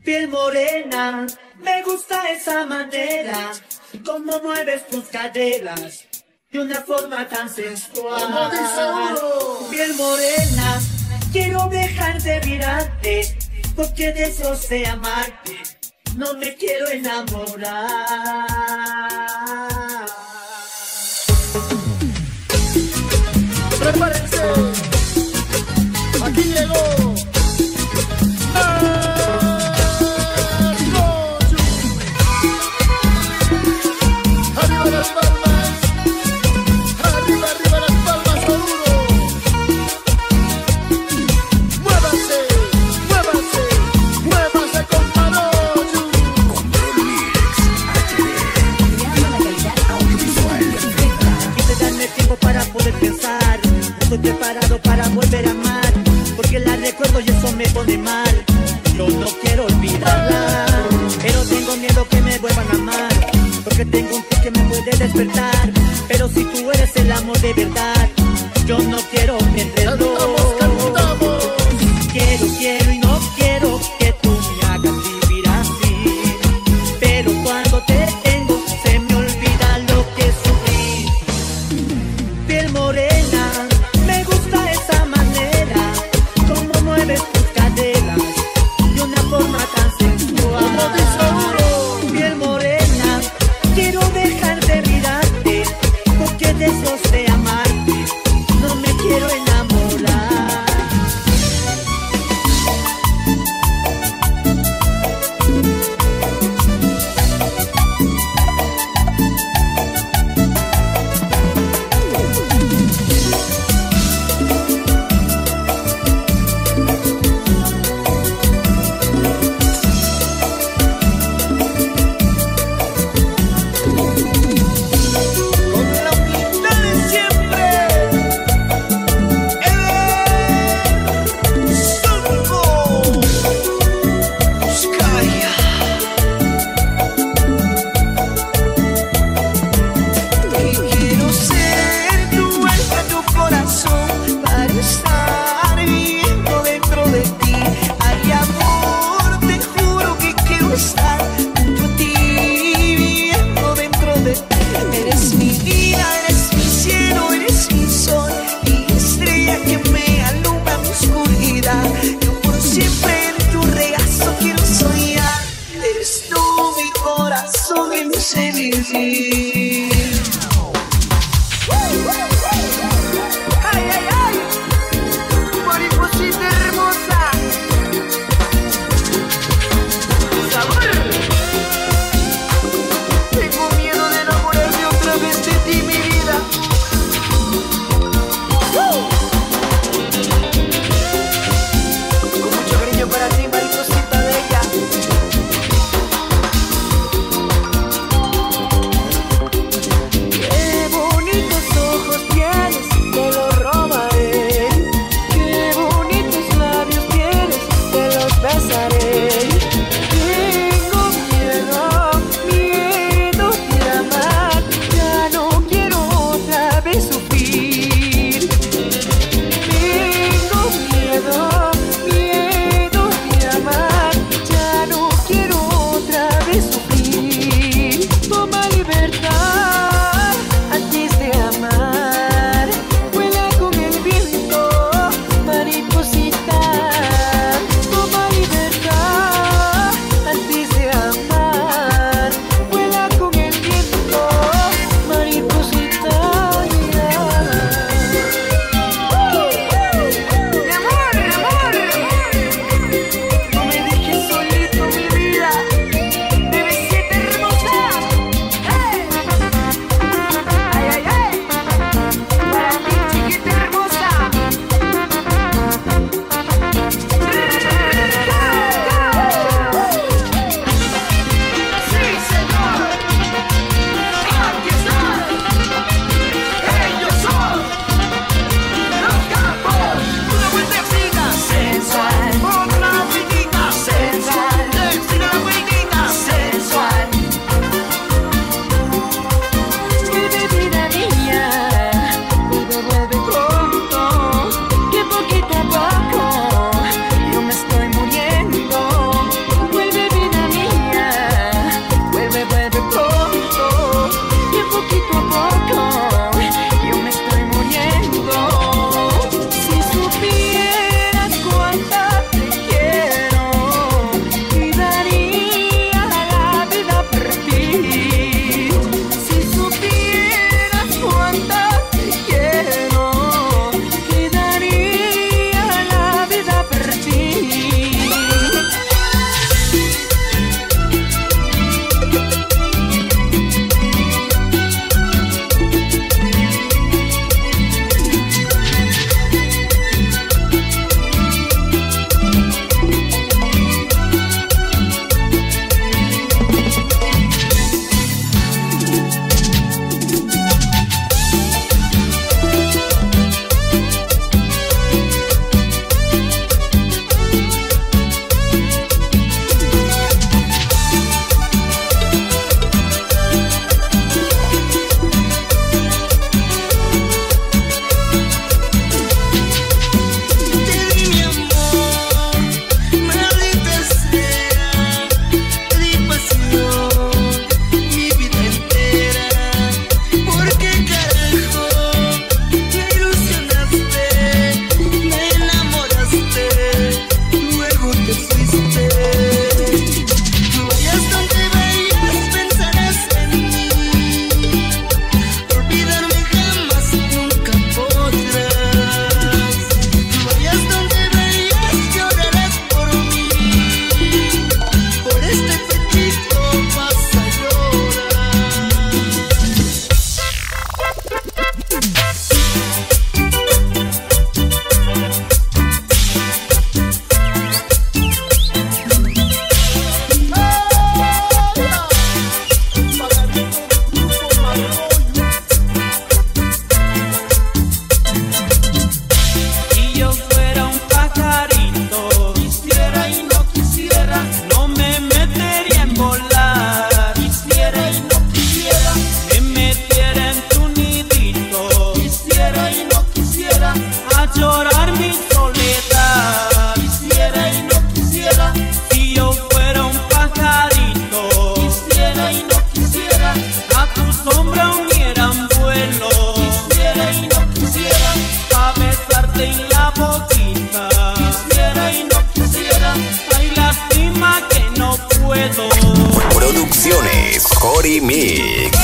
Piel morena, me gusta esa manera, cómo mueves tus caderas de una forma tan sensual. Piel morena, quiero dejar de mirarte, porque deseo amarte, no me quiero enamorar. Prepárense, aquí llegó. Arriba las palmas, arriba, arriba las palmas, Oruro. Muévase, muévase, muévase con Manoyu. Control Mix HD, creando la calidad audiovisual perfecta. Quise darme tiempo para poder pensar, estoy preparado para volver a amar, porque la recuerdo y eso me pone mal. Yo no quiero olvidarla, pero tengo miedo que me vuelvan a amar, porque tengo un tú que me puede despertar. Pero si tú eres el amor de verdad, yo no quiero perderlo. Cantamos. Quiero y no quiero que tú me hagas vivir así, pero cuando te tengo se me olvida lo que sufrí. Piel morena, me gusta esa manera, cómo mueves tus caderas de una forma tan sensual. Piel morena, quiero dejar de mirarte, porque deseo amarte, no me quiero enamorar. Con la humildad de siempre, Songo, Buscaya. Y quiero ser tu alma, tu corazón, para estar viviendo dentro de ti. Ay, amor, te juro que quiero estar junto a ti, viviendo dentro de ti. Eres mi vida, eres mi cielo, eres mi sol y estrella que me alumbra mi oscuridad. Yo por siempre en tu regazo quiero soñar. Eres tú mi corazón y mi vivir. Ay, ay, ay, mariposita hermosa, sabor. Tengo miedo de enamorarme otra vez de ti, mi vida. Con mucho cariño para Chori Mix.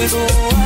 puedo